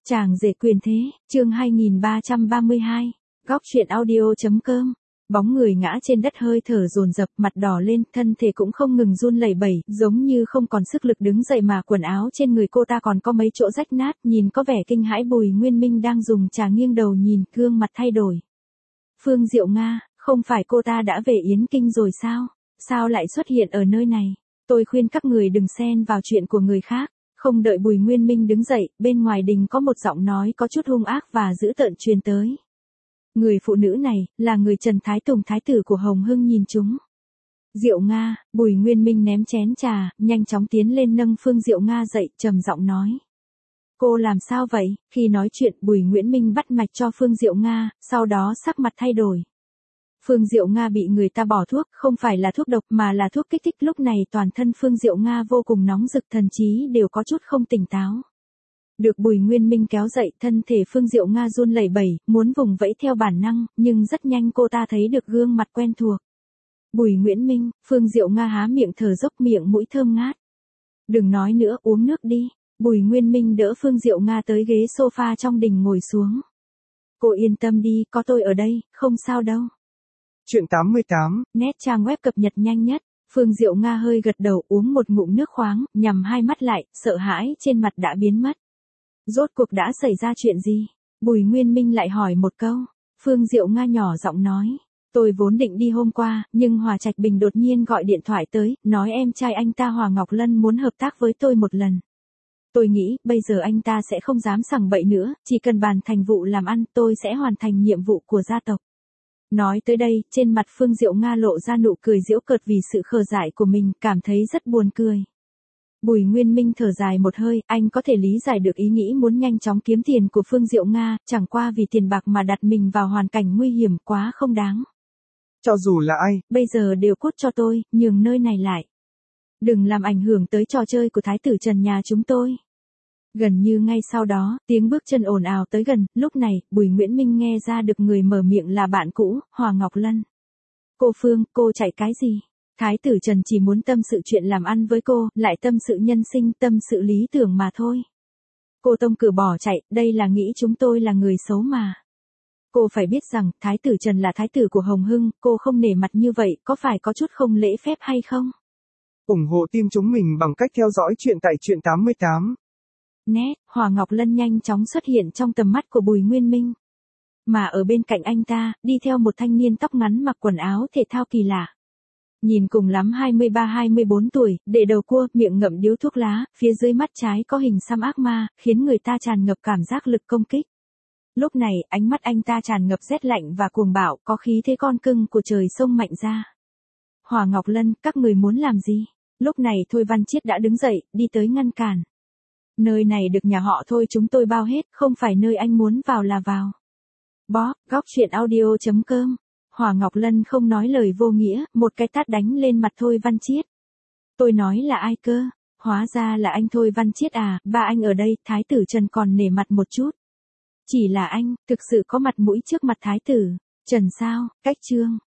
Chàng rể quyền thế, chương 2332, góc truyện audio.com. Bóng người ngã trên đất hơi thở dồn dập, mặt đỏ lên, thân thể cũng không ngừng run lẩy bẩy, giống như không còn sức lực đứng dậy mà quần áo trên người cô ta còn có mấy chỗ rách nát, nhìn có vẻ kinh hãi. Bùi Nguyên Minh đang dùng trà nghiêng đầu nhìn, gương mặt thay đổi. Phương Diệu Nga, không phải cô ta đã về Yến Kinh rồi sao? Sao lại xuất hiện ở nơi này? Tôi khuyên các người đừng xen vào chuyện của người khác. Không đợi Bùi Nguyên Minh đứng dậy, bên ngoài đình có một giọng nói có chút hung ác và dữ tợn truyền tới. Người phụ nữ này, là người Trần Thái Tùng, thái tử của Hồng Hưng nhìn chúng. Diệu Nga, Bùi Nguyên Minh ném chén trà, nhanh chóng tiến lên nâng Phương Diệu Nga dậy, trầm giọng nói. Cô làm sao vậy? Khi nói chuyện, Bùi Nguyễn Minh bắt mạch cho Phương Diệu Nga, sau đó sắc mặt thay đổi. Phương Diệu Nga bị người ta bỏ thuốc, không phải là thuốc độc mà là thuốc kích thích. Lúc này toàn thân Phương Diệu Nga vô cùng nóng rực, thần trí đều có chút không tỉnh táo. Được Bùi Nguyên Minh kéo dậy, thân thể Phương Diệu Nga run lẩy bẩy, muốn vùng vẫy theo bản năng, nhưng rất nhanh cô ta thấy được gương mặt quen thuộc. Bùi Nguyễn Minh, Phương Diệu Nga há miệng thở dốc, miệng mũi thơm ngát. Đừng nói nữa, uống nước đi. Bùi Nguyên Minh đỡ Phương Diệu Nga tới ghế sofa trong đình ngồi xuống. Cô yên tâm đi, có tôi ở đây, không sao đâu. Chuyện 88, Nét trang web cập nhật nhanh nhất. Phương Diệu Nga hơi gật đầu, uống một ngụm nước khoáng, nhắm hai mắt lại, sợ hãi trên mặt đã biến mất. Rốt cuộc đã xảy ra chuyện gì? Bùi Nguyên Minh lại hỏi một câu. Phương Diệu Nga nhỏ giọng nói. Tôi vốn định đi hôm qua, nhưng Hòa Trạch Bình đột nhiên gọi điện thoại tới, nói em trai anh ta Hòa Ngọc Lân muốn hợp tác với tôi một lần. Tôi nghĩ, bây giờ anh ta sẽ không dám sằng bậy nữa, chỉ cần bàn thành vụ làm ăn, tôi sẽ hoàn thành nhiệm vụ của gia tộc. Nói tới đây, trên mặt Phương Diệu Nga lộ ra nụ cười giễu cợt vì sự khờ dại của mình, cảm thấy rất buồn cười. Bùi Nguyên Minh thở dài một hơi, anh có thể lý giải được ý nghĩ muốn nhanh chóng kiếm tiền của Phương Diệu Nga, chẳng qua vì tiền bạc mà đặt mình vào hoàn cảnh nguy hiểm, quá không đáng. cho dù là ai, Bây giờ đều cút cho tôi, nhường nơi này lại. Đừng làm ảnh hưởng tới trò chơi của Thái tử Trần nhà chúng tôi. Gần như ngay sau đó, tiếng bước chân ồn ào tới gần, lúc này, Bùi Nguyễn Minh nghe ra được người mở miệng là bạn cũ, Hòa Ngọc Lân. Cô Phương, cô chạy cái gì? Thái tử Trần chỉ muốn tâm sự chuyện làm ăn với cô, lại tâm sự nhân sinh, tâm sự lý tưởng mà thôi. Cô tông cửa bỏ chạy, đây là nghĩ chúng tôi là người xấu mà. Cô phải biết rằng, Thái tử Trần là thái tử của Hồng Hưng, cô không nể mặt như vậy, có phải có chút không lễ phép hay không? ủng hộ team chúng mình bằng cách theo dõi chuyện tại Chuyện 88. Nét, Hòa Ngọc Lân nhanh chóng xuất hiện trong tầm mắt của Bùi Nguyên Minh. Mà ở bên cạnh anh ta, đi theo một thanh niên tóc ngắn mặc quần áo thể thao kỳ lạ. Nhìn cùng lắm 23-24 tuổi, để đầu cua, miệng ngậm điếu thuốc lá, phía dưới mắt trái có hình xăm ác ma, khiến người ta tràn ngập cảm giác lực công kích. Lúc này, ánh mắt anh ta tràn ngập rét lạnh và cuồng bạo, có khí thế con cưng của trời sông mạnh ra. Hòa Ngọc Lân, các người muốn làm gì? Lúc này Thôi Văn Chiết đã đứng dậy, đi tới ngăn cản. Nơi này được nhà họ Thôi chúng tôi bao hết, không phải nơi anh muốn vào là vào. Bó, góc truyện audio.com. Hòa Ngọc Lân không nói lời vô nghĩa, một cái tát đánh lên mặt Thôi Văn Chiết. Tôi nói là ai cơ? Hóa ra là anh Thôi Văn Chiết à, ba anh ở đây, Thái tử Trần còn nể mặt một chút. Chỉ là anh, thực sự có mặt mũi trước mặt Thái tử Trần sao? Cách chương